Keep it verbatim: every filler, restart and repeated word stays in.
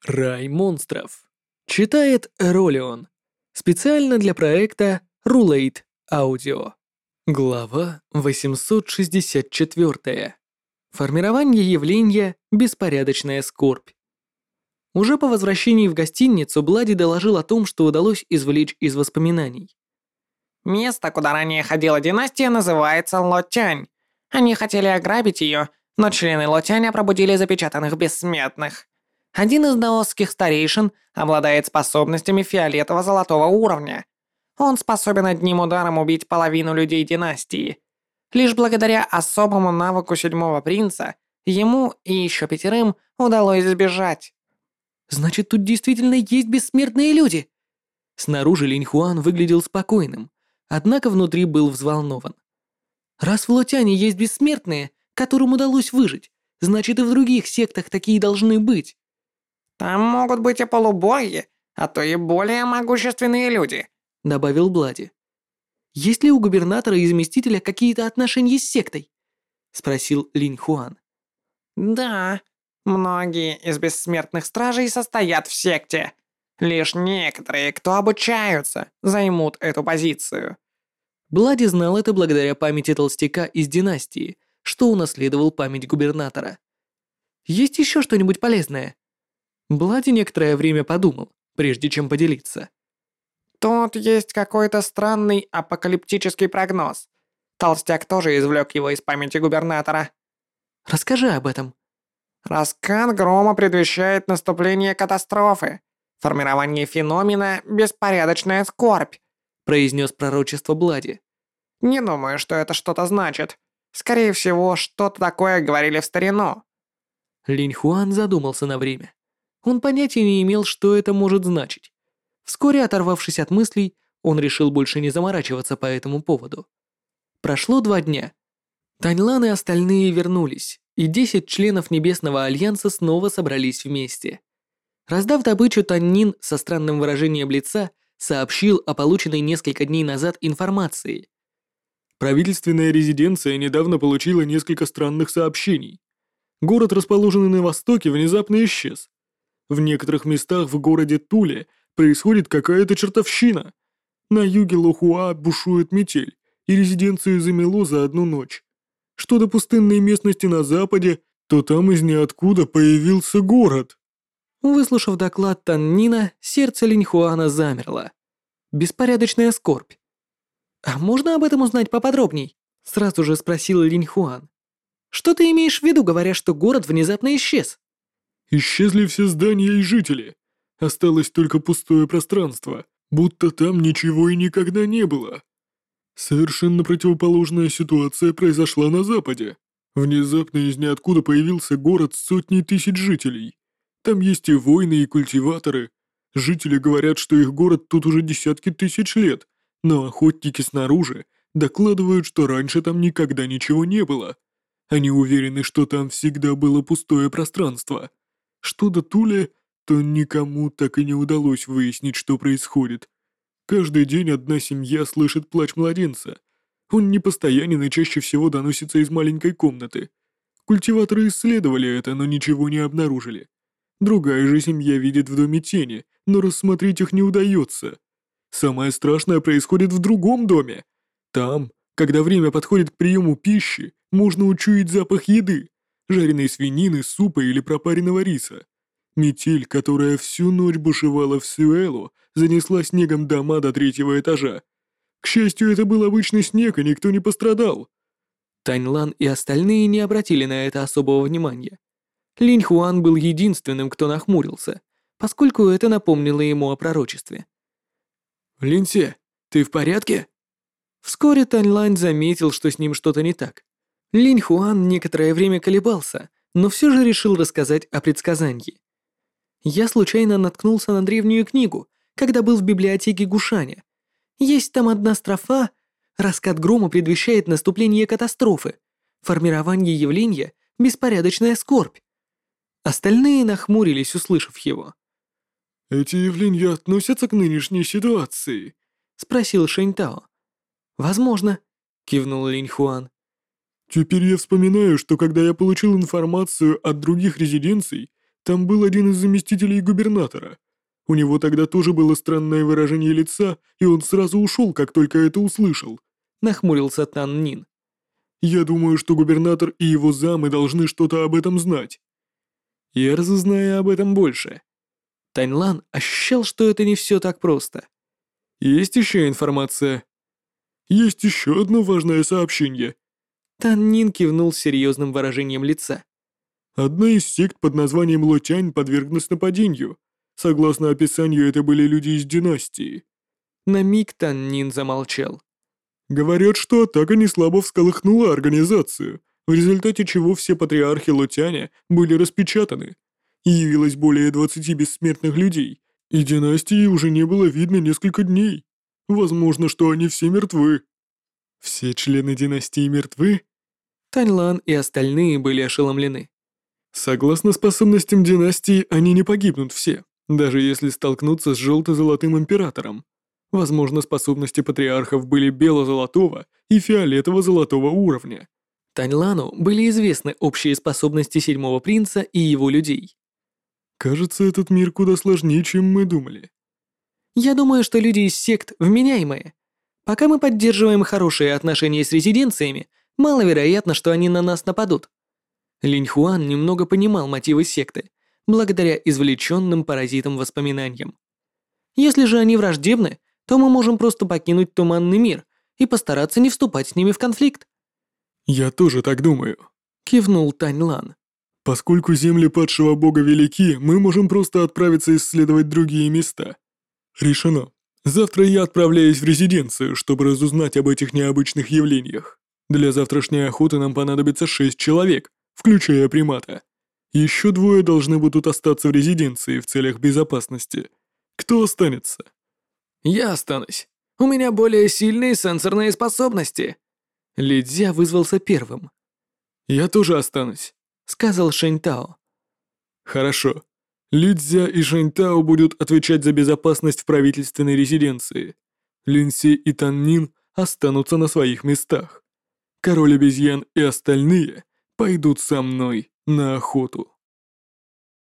Рай монстров. Читает Ролион. Специально для проекта Rulate Audio. Глава восемьсот шестьдесят четыре. Формирование явления «Беспорядочная скорбь». Уже по возвращении в гостиницу Блади доложил о том, что удалось извлечь из воспоминаний. Место, куда ранее ходила династия, называется Лотянь. Они хотели ограбить ее, но члены Лотяня пробудили запечатанных бессмертных. Один из даосских старейшин обладает способностями фиолетово-золотого уровня. Он способен одним ударом убить половину людей династии. Лишь благодаря особому навыку седьмого принца ему и еще пятерым удалось сбежать. Значит, тут действительно есть бессмертные люди. Снаружи Линь Хуан выглядел спокойным, однако внутри был взволнован. Раз в Лотяне есть бессмертные, которым удалось выжить, значит и в других сектах такие должны быть. Там могут быть и полубоги, а то и более могущественные люди, добавил Блади. Есть ли у губернатора и заместителя какие-то отношения с сектой? Спросил Линь Хуан. Да, многие из бессмертных стражей состоят в секте. Лишь некоторые, кто обучаются, займут эту позицию. Блади знал это благодаря памяти толстяка из династии, что унаследовал память губернатора. Есть еще что-нибудь полезное? Блади некоторое время подумал, прежде чем поделиться. Тут есть какой-то странный апокалиптический прогноз. Толстяк тоже извлек его из памяти губернатора. Расскажи об этом. Раскат грома предвещает наступление катастрофы. Формирование феномена «беспорядочная скорбь», произнес пророчество Блади. Не думаю, что это что-то значит. Скорее всего, что-то такое говорили в старину. Линь Хуан задумался на время. Он понятия не имел, что это может значить. Вскоре, оторвавшись от мыслей, он решил больше не заморачиваться по этому поводу. Прошло два дня. Таньлан и остальные вернулись, и десять членов Небесного Альянса снова собрались вместе. Раздав добычу, Таннин со странным выражением лица сообщил о полученной несколько дней назад информации. Правительственная резиденция недавно получила несколько странных сообщений. Город, расположенный на востоке, внезапно исчез. В некоторых местах в городе Туле происходит какая-то чертовщина. На юге Лохуа бушует метель, и резиденцию замело за одну ночь. Что до пустынной местности на западе, то там из ниоткуда появился город. Выслушав доклад Таннина, сердце Линь Хуана замерло. Беспорядочная скорбь. «А можно об этом узнать поподробней?» — сразу же спросил Линь Хуан. «Что ты имеешь в виду, говоря, что город внезапно исчез?» Исчезли все здания и жители. Осталось только пустое пространство, будто там ничего и никогда не было. Совершенно противоположная ситуация произошла на западе. Внезапно из ниоткуда появился город с сотней тысяч жителей. Там есть и воины, и культиваторы. Жители говорят, что их город тут уже десятки тысяч лет, но охотники снаружи докладывают, что раньше там никогда ничего не было. Они уверены, что там всегда было пустое пространство. Что до Туле, то никому так и не удалось выяснить, что происходит. Каждый день одна семья слышит плач младенца. Он непостоянен и чаще всего доносится из маленькой комнаты. Культиваторы исследовали это, но ничего не обнаружили. Другая же семья видит в доме тени, но рассмотреть их не удается. Самое страшное происходит в другом доме. Там, когда время подходит к приему пищи, можно учуять запах еды, жареной свинины, супа или пропаренного риса. Метель, которая всю ночь бушевала в Сюэлу, занесла снегом дома до третьего этажа. К счастью, это был обычный снег, и никто не пострадал. Таньлан и остальные не обратили на это особого внимания. Линь Хуан был единственным, кто нахмурился, поскольку это напомнило ему о пророчестве. «Линьсе, ты в порядке?» Вскоре Таньлань заметил, что с ним что-то не так. Линь Хуан некоторое время колебался, но все же решил рассказать о предсказании. Я случайно наткнулся на древнюю книгу, когда был в библиотеке Гушаня. Есть там одна строфа: «Раскат грома предвещает наступление катастрофы. Формирование явления — беспорядочная скорбь». Остальные нахмурились, услышав его. «Эти явления относятся к нынешней ситуации?» — спросил Шэньтао. «Возможно», — кивнул Линь Хуан. «Теперь я вспоминаю, что когда я получил информацию от других резиденций, Там был один из заместителей губернатора. У него тогда тоже было странное выражение лица, и он сразу ушел, как только это услышал. Нахмурился Тан Нин. Я думаю, что губернатор и его замы должны что-то об этом знать. Я разузнаю об этом больше. Таньлан ощущал, что это не все так просто. Есть еще информация? Есть еще одно важное сообщение. Тан Нин кивнул с серьезным выражением лица. Одна из сект под названием Лотянь подверглась нападению. Согласно описанию, это были люди из династии. На миг Тан Нин замолчал. Говорят, что атака неслабо всколыхнула организацию, в результате чего все патриархи Лотяня были распечатаны. Явилось более двадцати бессмертных людей, и династии уже не было видно несколько дней. Возможно, что они все мертвы. Все члены династии мертвы? Таньлан и остальные были ошеломлены. Согласно способностям династии, они не погибнут все, даже если столкнутся с желто-золотым императором. Возможно, способности патриархов были бело-золотого и фиолетово-золотого уровня. Таньлану были известны общие способности седьмого принца и его людей. Кажется, этот мир куда сложнее, чем мы думали. Я думаю, что люди из сект вменяемые. Пока мы поддерживаем хорошие отношения с резиденциями, маловероятно, что они на нас нападут. Линь Хуан немного понимал мотивы секты, благодаря извлеченным паразитам воспоминаниям. Если же они враждебны, то мы можем просто покинуть туманный мир и постараться не вступать с ними в конфликт. Я тоже так думаю. Кивнул Таньлан. Поскольку земли падшего бога велики, мы можем просто отправиться исследовать другие места. Решено. Завтра я отправляюсь в резиденцию, чтобы разузнать об этих необычных явлениях. Для завтрашней охоты нам понадобится шесть человек, включая примата. Еще двое должны будут остаться в резиденции в целях безопасности. Кто останется? Я останусь. У меня более сильные сенсорные способности. Лидзя вызвался первым. Я тоже останусь, Сказал Шэньтао. Хорошо. Лидзя и Шэньтао будут отвечать за безопасность в правительственной резиденции. Линси и Таннин останутся на своих местах. Король обезьян и остальные пойдут со мной на охоту.